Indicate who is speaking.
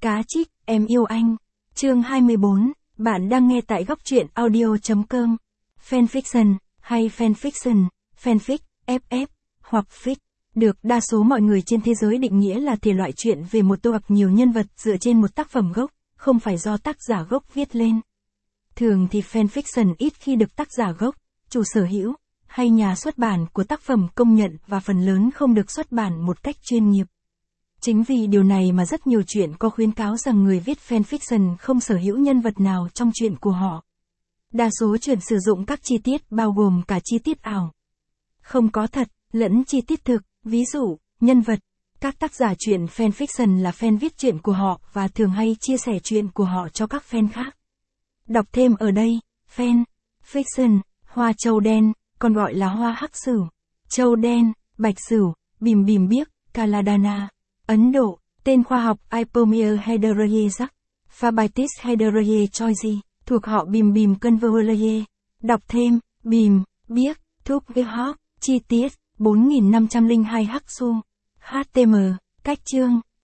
Speaker 1: Cá trích, em yêu anh. Chương 24, bạn đang nghe tại góc truyện audio.com. Fanfiction, hay fanfiction, fanfic, FF, hoặc fic, được đa số mọi người trên thế giới định nghĩa là thể loại truyện về một hoặc nhiều nhân vật dựa trên một tác phẩm gốc, không phải do tác giả gốc viết lên. Thường thì fanfiction ít khi được tác giả gốc, chủ sở hữu, hay nhà xuất bản của tác phẩm công nhận và phần lớn không được xuất bản một cách chuyên nghiệp. Chính vì điều này mà rất nhiều truyện có khuyến cáo rằng người viết fanfiction không sở hữu nhân vật nào trong truyện của họ. Đa số truyện sử dụng các chi tiết bao gồm cả chi tiết ảo, không có thật, lẫn chi tiết thực, ví dụ, nhân vật. Các tác giả truyện fanfiction là fan viết truyện của họ và thường hay chia sẻ truyện của họ cho các fan khác. Đọc thêm ở đây, fan, fiction, hoa châu đen, còn gọi là hoa hắc sửu, châu đen, bạch sửu, bìm bìm biếc, Caladana. Ấn Độ, tên khoa học Ipomea hederaceae, Fabatis hederaceae choisi, thuộc họ bìm bìm Convolvulaceae. Đọc thêm, bìm, biếc, thúp gehop, chi tiết, 4502 hắc xu. HTM, cách chương.